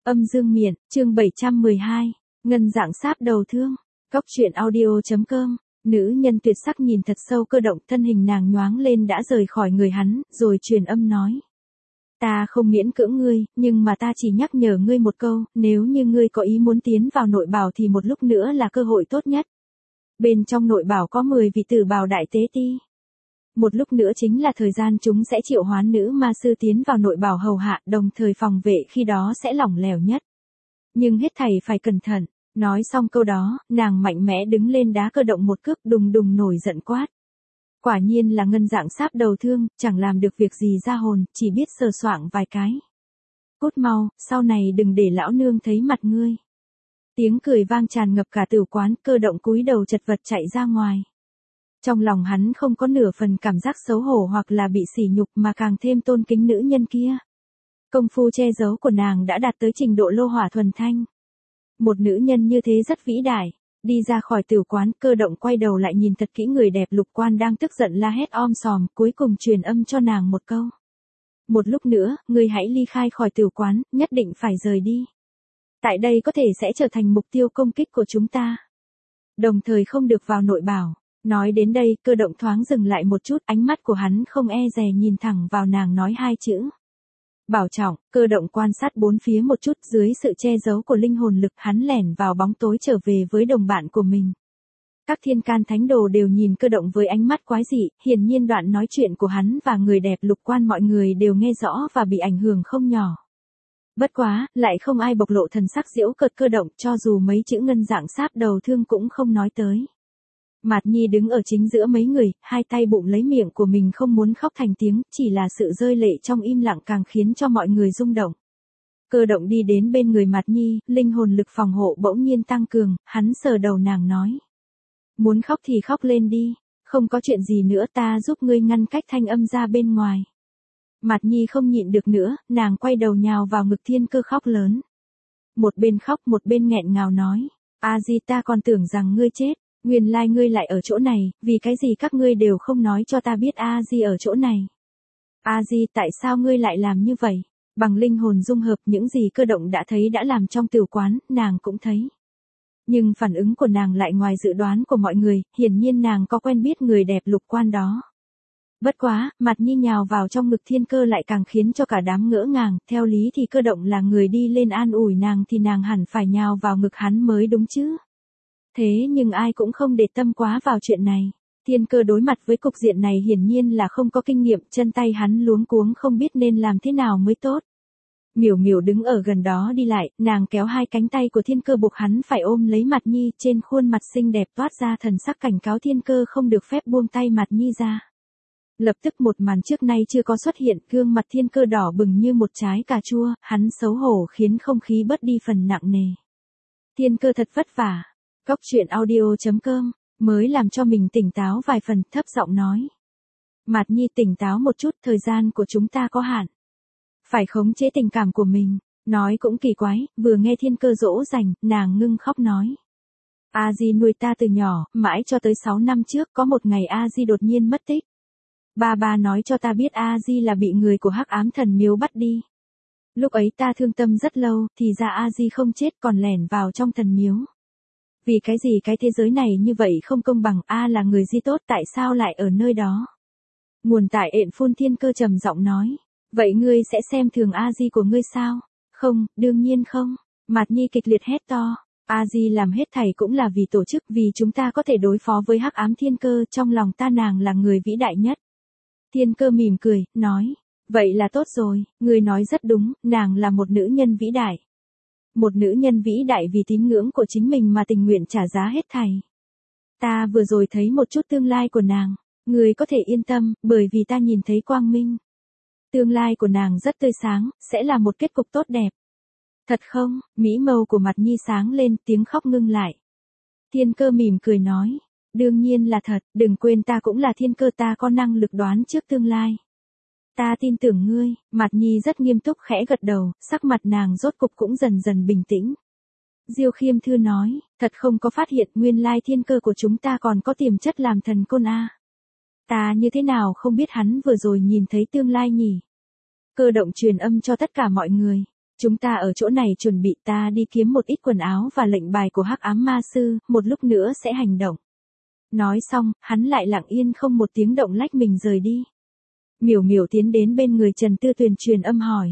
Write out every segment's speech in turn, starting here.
Âm dương miện, chương 712, ngân dạng sáp đầu thương. Cóc truyện audio.com. Nữ nhân tuyệt sắc nhìn thật sâu Cơ Động, thân hình nàng nhoáng lên đã rời khỏi người hắn, rồi truyền âm nói. Ta không miễn cưỡng ngươi, nhưng mà ta chỉ nhắc nhở ngươi một câu, nếu như ngươi có ý muốn tiến vào nội bảo thì một lúc nữa là cơ hội tốt nhất. Bên trong nội bảo có 10 vị tử bào đại tế ti. Một lúc nữa chính là thời gian chúng sẽ triệu hoán nữ ma sư tiến vào nội bảo hầu hạ, đồng thời phòng vệ khi đó sẽ lỏng lẻo nhất. Nhưng hết thảy phải cẩn thận. Nói xong câu đó, nàng mạnh mẽ đứng lên đá Cơ Động một cước, đùng đùng nổi giận quát. Quả nhiên là ngân dạng sáp đầu thương, chẳng làm được việc gì ra hồn, chỉ biết sờ soạng vài cái. Cút mau, sau này đừng để lão nương thấy mặt ngươi. Tiếng cười vang tràn ngập cả tử quán, Cơ Động cúi đầu chật vật chạy ra ngoài. Trong lòng hắn không có nửa phần cảm giác xấu hổ hoặc là bị sỉ nhục mà càng thêm tôn kính nữ nhân kia. Công phu che giấu của nàng đã đạt tới trình độ lô hỏa thuần thanh. Một nữ nhân như thế rất vĩ đại. Đi ra khỏi tử quán, Cơ Động quay đầu lại nhìn thật kỹ người đẹp Lục Quan đang tức giận la hét om sòm, cuối cùng truyền âm cho nàng một câu. Một lúc nữa, ngươi hãy ly khai khỏi tử quán, nhất định phải rời đi. Tại đây có thể sẽ trở thành mục tiêu công kích của chúng ta. Đồng thời không được vào nội bảo. Nói đến đây, Cơ Động thoáng dừng lại một chút, ánh mắt của hắn không e dè nhìn thẳng vào nàng nói hai chữ. Bảo trọng. Cơ Động quan sát bốn phía một chút, dưới sự che giấu của linh hồn lực hắn lẻn vào bóng tối trở về với đồng bạn của mình. Các thiên can thánh đồ đều nhìn Cơ Động với ánh mắt quái dị, hiển nhiên đoạn nói chuyện của hắn và người đẹp Lục Quan mọi người đều nghe rõ và bị ảnh hưởng không nhỏ. Bất quá, lại không ai bộc lộ thần sắc giễu cợt Cơ Động, cho dù mấy chữ ngân dạng sáp đầu thương cũng không nói tới. Mạt Nhi đứng ở chính giữa mấy người, hai tay bụng lấy miệng của mình không muốn khóc thành tiếng, chỉ là sự rơi lệ trong im lặng càng khiến cho mọi người rung động. Cơ Động đi đến bên người Mạt Nhi, linh hồn lực phòng hộ bỗng nhiên tăng cường, hắn sờ đầu nàng nói. Muốn khóc thì khóc lên đi, không có chuyện gì nữa, ta giúp ngươi ngăn cách thanh âm ra bên ngoài. Mạt Nhi không nhịn được nữa, nàng quay đầu nhào vào ngực Thiên Cơ khóc lớn. Một bên khóc một bên nghẹn ngào nói, A Di ta còn tưởng rằng ngươi chết. Nguyên lai ngươi lại ở chỗ này, vì cái gì các ngươi đều không nói cho ta biết A Di ở chỗ này. A Di tại sao ngươi lại làm như vậy? Bằng linh hồn dung hợp những gì Cơ Động đã thấy đã làm trong tử quán, nàng cũng thấy. Nhưng phản ứng của nàng lại ngoài dự đoán của mọi người, hiển nhiên nàng có quen biết người đẹp Lục Quan đó. Bất quá, Mạt Nhi nhào vào trong ngực Thiên Cơ lại càng khiến cho cả đám ngỡ ngàng, theo lý thì Cơ Động là người đi lên an ủi nàng thì nàng hẳn phải nhào vào ngực hắn mới đúng chứ. Thế nhưng ai cũng không để tâm quá vào chuyện này. Thiên Cơ đối mặt với cục diện này hiển nhiên là không có kinh nghiệm, chân tay hắn luống cuống không biết nên làm thế nào mới tốt. Miểu Miểu đứng ở gần đó đi lại, nàng kéo hai cánh tay của Thiên Cơ buộc hắn phải ôm lấy Mạt Nhi, trên khuôn mặt xinh đẹp toát ra thần sắc cảnh cáo Thiên Cơ không được phép buông tay Mạt Nhi ra. Lập tức một màn trước nay chưa có xuất hiện, gương mặt Thiên Cơ đỏ bừng như một trái cà chua, hắn xấu hổ khiến không khí bớt đi phần nặng nề. Thiên Cơ thật vất vả. Cóc truyện audio.com, mới làm cho mình tỉnh táo vài phần, thấp giọng nói. Mạt Nhi tỉnh táo một chút, thời gian của chúng ta có hạn. Phải khống chế tình cảm của mình. Nói cũng kỳ quái, vừa nghe Thiên Cơ dỗ dành, nàng ngưng khóc nói. A Di nuôi ta từ nhỏ, mãi cho tới 6 năm trước có một ngày A Di đột nhiên mất tích. Ba nói cho ta biết A Di là bị người của Hắc Ám Thần Miếu bắt đi. Lúc ấy ta thương tâm rất lâu, thì ra A Di không chết còn lẻn vào trong thần miếu. Vì cái gì cái thế giới này như vậy không công bằng, A là người Di tốt tại sao lại ở nơi đó? Nguồn tại ện phun Thiên Cơ trầm giọng nói. Vậy ngươi sẽ xem thường A Di của ngươi sao? Không, đương nhiên không. Mạt Nhi kịch liệt hét to. A Di làm hết thảy cũng là vì tổ chức, vì chúng ta có thể đối phó với Hắc Ám Thiên Cơ, trong lòng ta nàng là người vĩ đại nhất. Thiên Cơ mỉm cười, nói. Vậy là tốt rồi, ngươi nói rất đúng, nàng là một nữ nhân vĩ đại. Một nữ nhân vĩ đại vì tín ngưỡng của chính mình mà tình nguyện trả giá hết thảy. Ta vừa rồi thấy một chút tương lai của nàng, ngươi có thể yên tâm, bởi vì ta nhìn thấy quang minh. Tương lai của nàng rất tươi sáng, sẽ là một kết cục tốt đẹp. Thật không? Mỹ mâu của Mạt Nhi sáng lên, tiếng khóc ngưng lại. Thiên Cơ mỉm cười nói, đương nhiên là thật, đừng quên ta cũng là Thiên Cơ, ta có năng lực đoán trước tương lai. Ta tin tưởng ngươi. Mạt Nhi rất nghiêm túc khẽ gật đầu, sắc mặt nàng rốt cục cũng dần dần bình tĩnh. Diêu Khiêm Thư nói, thật không có phát hiện nguyên lai Thiên Cơ của chúng ta còn có tiềm chất làm thần côn a. Ta như thế nào không biết hắn vừa rồi nhìn thấy tương lai nhỉ? Cơ Động truyền âm cho tất cả mọi người. Chúng ta ở chỗ này chuẩn bị, ta đi kiếm một ít quần áo và lệnh bài của hắc ám ma sư, một lúc nữa sẽ hành động. Nói xong, hắn lại lặng yên không một tiếng động lách mình rời đi. Miểu Miểu tiến đến bên người Trần Tư Tuyền truyền âm hỏi.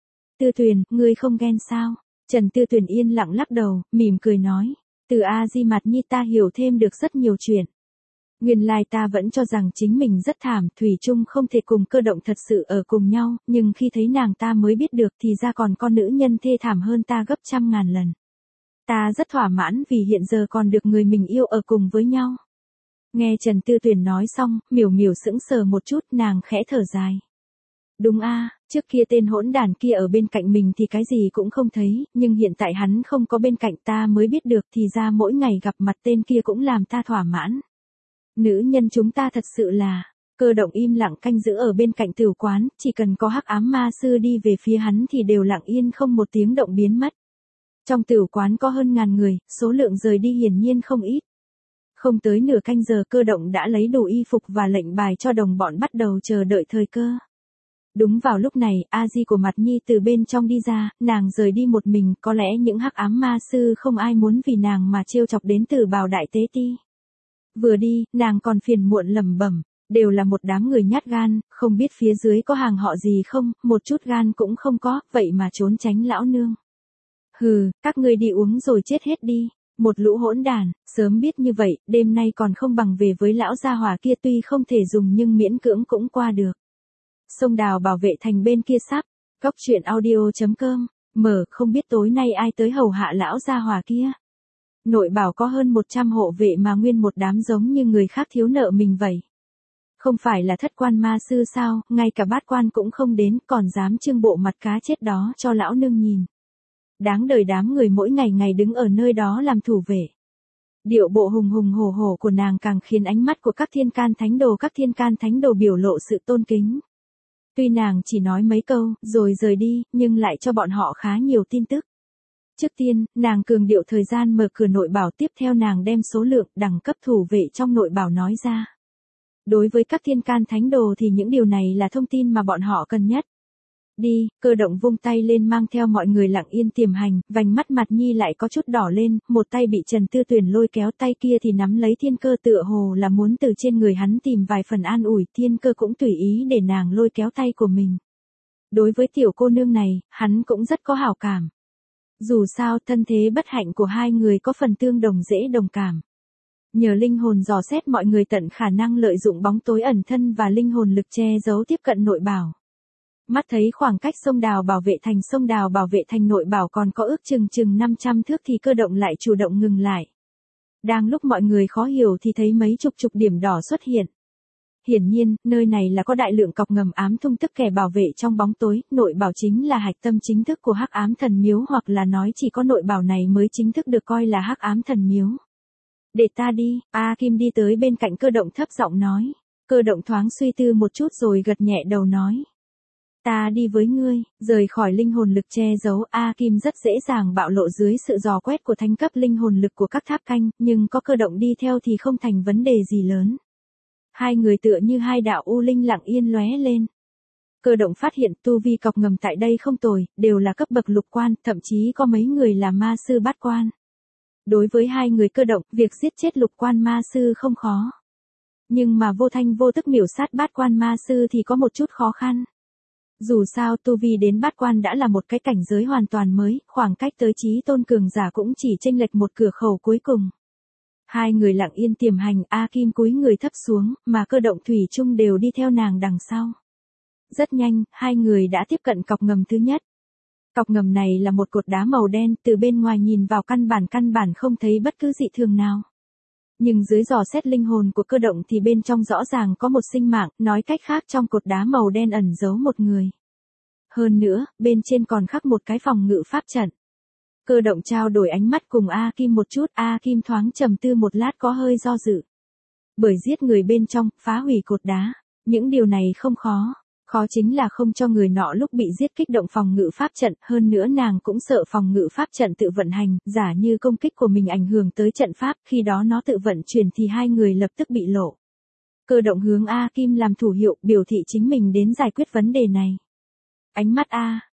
Tư Tuyền, ngươi không ghen sao? Trần Tư Tuyền yên lặng lắc đầu, mỉm cười nói. Từ A-di Mạt Nhi ta hiểu thêm được rất nhiều chuyện. Nguyên lai ta vẫn cho rằng chính mình rất thảm, thủy chung không thể cùng Cơ Động thật sự ở cùng nhau, nhưng khi thấy nàng ta mới biết được thì ra còn con nữ nhân thê thảm hơn ta gấp trăm ngàn lần. Ta rất thỏa mãn vì hiện giờ còn được người mình yêu ở cùng với nhau. Nghe Trần Tư Tuyền nói xong, Miểu Miểu sững sờ một chút, nàng khẽ thở dài. Đúng a, trước kia tên hỗn đản kia ở bên cạnh mình thì cái gì cũng không thấy, nhưng hiện tại hắn không có bên cạnh ta mới biết được thì ra mỗi ngày gặp mặt tên kia cũng làm ta thỏa mãn. Nữ nhân chúng ta thật sự là, Cơ Động im lặng canh giữ ở bên cạnh tửu quán, chỉ cần có hắc ám ma sư đi về phía hắn thì đều lặng yên không một tiếng động biến mất. Trong tửu quán có hơn ngàn người, số lượng rời đi hiển nhiên không ít. Không tới nửa canh giờ Cơ Động đã lấy đủ y phục và lệnh bài cho đồng bọn bắt đầu chờ đợi thời cơ. Đúng vào lúc này, A-di của Mạt Nhi từ bên trong đi ra, nàng rời đi một mình, có lẽ những hắc ám ma sư không ai muốn vì nàng mà trêu chọc đến Tử Bào Đại Tế Ti. Vừa đi, nàng còn phiền muộn lẩm bẩm, đều là một đám người nhát gan, không biết phía dưới có hàng họ gì không, một chút gan cũng không có, vậy mà trốn tránh lão nương. Hừ, các ngươi đi uống rồi chết hết đi. Một lũ hỗn đản, sớm biết như vậy, đêm nay còn không bằng về với lão gia hỏa kia, tuy không thể dùng nhưng miễn cưỡng cũng qua được. Sông Đào bảo vệ thành bên kia sắp, góc truyện audio.com, mở, không biết tối nay ai tới hầu hạ lão gia hỏa kia. Nội bảo có hơn 100 hộ vệ mà nguyên một đám giống như người khác thiếu nợ mình vậy. Không phải là thất quan ma sư sao, ngay cả bát quan cũng không đến, còn dám trưng bộ mặt cá chết đó cho lão nương nhìn. Đáng đời đám người mỗi ngày ngày đứng ở nơi đó làm thủ vệ. Điệu bộ hùng hùng hổ hổ của nàng càng khiến ánh mắt của các thiên can thánh đồ biểu lộ sự tôn kính. Tuy nàng chỉ nói mấy câu, rồi rời đi, nhưng lại cho bọn họ khá nhiều tin tức. Trước tiên, nàng cường điệu thời gian mở cửa nội bảo, tiếp theo nàng đem số lượng, đẳng cấp thủ vệ trong nội bảo nói ra. Đối với các thiên can thánh đồ thì những điều này là thông tin mà bọn họ cần nhất. Đi, Cơ Động vung tay lên mang theo mọi người lặng yên tiềm hành, vành mắt Mạt Nhi lại có chút đỏ lên, một tay bị Trần Tư Tuyền lôi kéo, tay kia thì nắm lấy Thiên Cơ, tựa hồ là muốn từ trên người hắn tìm vài phần an ủi. Thiên Cơ cũng tùy ý để nàng lôi kéo tay của mình. Đối với tiểu cô nương này, hắn cũng rất có hảo cảm. Dù sao thân thế bất hạnh của hai người có phần tương đồng, dễ đồng cảm. Nhờ linh hồn dò xét, mọi người tận khả năng lợi dụng bóng tối ẩn thân và linh hồn lực che giấu tiếp cận nội bảo. Mắt thấy khoảng cách sông Đào bảo vệ thành nội bảo còn có ước chừng 500 thước thì Cơ Động lại chủ động ngừng lại. Đang lúc mọi người khó hiểu thì thấy mấy chục điểm đỏ xuất hiện. Hiển nhiên, nơi này là có đại lượng cọc ngầm ám thung tức kẻ bảo vệ trong bóng tối, nội bảo chính là hạch tâm chính thức của hắc ám thần miếu, hoặc là nói chỉ có nội bảo này mới chính thức được coi là hắc ám thần miếu. Để ta đi, A Kim đi tới bên cạnh Cơ Động thấp giọng nói. Cơ Động thoáng suy tư một chút rồi gật nhẹ đầu nói. Ta đi với ngươi, rời khỏi linh hồn lực che giấu, A Kim rất dễ dàng bạo lộ dưới sự dò quét của thánh cấp linh hồn lực của các tháp canh, nhưng có Cơ Động đi theo thì không thành vấn đề gì lớn. Hai người tựa như hai đạo u linh lặng yên lóe lên. Cơ Động phát hiện tu vi cọc ngầm tại đây không tồi, đều là cấp bậc lục quan, thậm chí có mấy người là ma sư bát quan. Đối với hai người Cơ Động, việc giết chết lục quan ma sư không khó. Nhưng mà vô thanh vô tức miểu sát bát quan ma sư thì có một chút khó khăn. Dù sao tu vi đến bát quan đã là một cái cảnh giới hoàn toàn mới, khoảng cách tới chí tôn cường giả cũng chỉ chênh lệch một cửa khẩu cuối cùng. Hai người lặng yên tiềm hành, A Kim cúi người thấp xuống, mà Cơ Động thủy chung đều đi theo nàng đằng sau. Rất nhanh, hai người đã tiếp cận cọc ngầm thứ nhất. Cọc ngầm này là một cột đá màu đen, từ bên ngoài nhìn vào căn bản không thấy bất cứ dị thường nào. Nhưng dưới dò xét linh hồn của Cơ Động thì bên trong rõ ràng có một sinh mạng, nói cách khác trong cột đá màu đen ẩn giấu một người. Hơn nữa, bên trên còn khắc một cái phòng ngự pháp trận. Cơ Động trao đổi ánh mắt cùng A Kim một chút, A Kim thoáng trầm tư một lát có hơi do dự. Bởi giết người bên trong, phá hủy cột đá, những điều này không khó. Khó chính là không cho người nọ lúc bị giết kích động phòng ngự pháp trận, hơn nữa nàng cũng sợ phòng ngự pháp trận tự vận hành, giả như công kích của mình ảnh hưởng tới trận pháp, khi đó nó tự vận chuyển thì hai người lập tức bị lộ. Cơ Động hướng A Kim làm thủ hiệu, biểu thị chính mình đến giải quyết vấn đề này. Ánh mắt A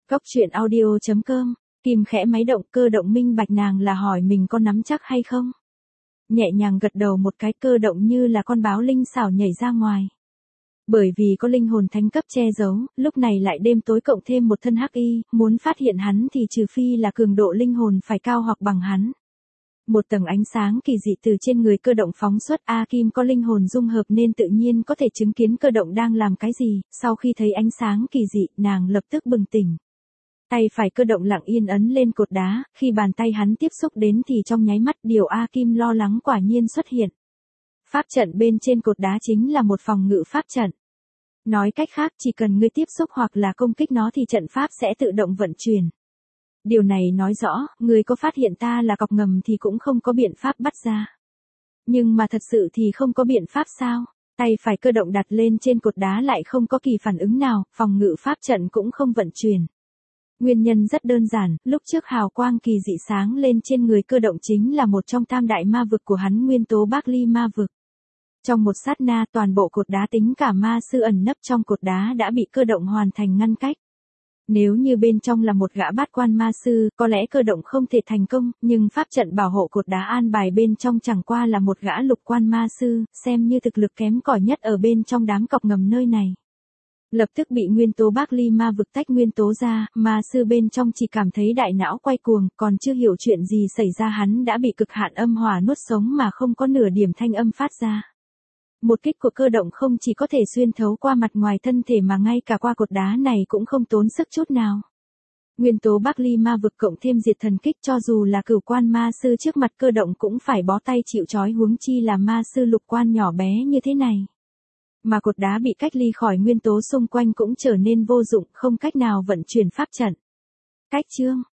Cốc truyện audio.com, Kim khẽ máy động, Cơ Động minh bạch nàng là hỏi mình có nắm chắc hay không. Nhẹ nhàng gật đầu một cái, Cơ Động như là con báo linh xảo nhảy ra ngoài. Bởi vì có linh hồn thánh cấp che giấu, lúc này lại đêm tối cộng thêm một thân hắc y, muốn phát hiện hắn thì trừ phi là cường độ linh hồn phải cao hoặc bằng hắn. Một tầng ánh sáng kỳ dị từ trên người Cơ Động phóng xuất, A Kim có linh hồn dung hợp nên tự nhiên có thể chứng kiến Cơ Động đang làm cái gì, sau khi thấy ánh sáng kỳ dị, nàng lập tức bừng tỉnh. Tay phải Cơ Động lặng yên ấn lên cột đá, khi bàn tay hắn tiếp xúc đến thì trong nháy mắt điều A Kim lo lắng quả nhiên xuất hiện. Pháp trận bên trên cột đá chính là một phòng ngự pháp trận. Nói cách khác, chỉ cần ngươi tiếp xúc hoặc là công kích nó thì trận pháp sẽ tự động vận chuyển. Điều này nói rõ, ngươi có phát hiện ta là cọc ngầm thì cũng không có biện pháp bắt ra. Nhưng mà thật sự thì không có biện pháp sao? Tay phải Cơ Động đặt lên trên cột đá lại không có kỳ phản ứng nào, phòng ngự pháp trận cũng không vận chuyển. Nguyên nhân rất đơn giản, lúc trước hào quang kỳ dị sáng lên trên người Cơ Động chính là một trong tam đại ma vực của hắn, nguyên tố Bác Ly ma vực. Trong một sát na, toàn bộ cột đá tính cả ma sư ẩn nấp trong cột đá đã bị Cơ Động hoàn thành ngăn cách. Nếu như bên trong là một gã bát quan ma sư, có lẽ Cơ Động không thể thành công, nhưng pháp trận bảo hộ cột đá an bài bên trong chẳng qua là một gã lục quan ma sư, xem như thực lực kém cỏi nhất ở bên trong đám cọc ngầm nơi này. Lập tức bị nguyên tố Bác Ly ma vực tách nguyên tố ra, ma sư bên trong chỉ cảm thấy đại não quay cuồng, còn chưa hiểu chuyện gì xảy ra hắn đã bị cực hạn âm hỏa nuốt sống mà không có nửa điểm thanh âm phát ra. Một kích của Cơ Động không chỉ có thể xuyên thấu qua mặt ngoài thân thể mà ngay cả qua cột đá này cũng không tốn sức chút nào. Nguyên tố Bác Ly ma vực cộng thêm diệt thần kích, cho dù là cửu quan ma sư trước mặt Cơ Động cũng phải bó tay chịu trói, huống chi là ma sư lục quan nhỏ bé như thế này. Mà cột đá bị cách ly khỏi nguyên tố xung quanh cũng trở nên vô dụng, không cách nào vận chuyển pháp trận. Cách chương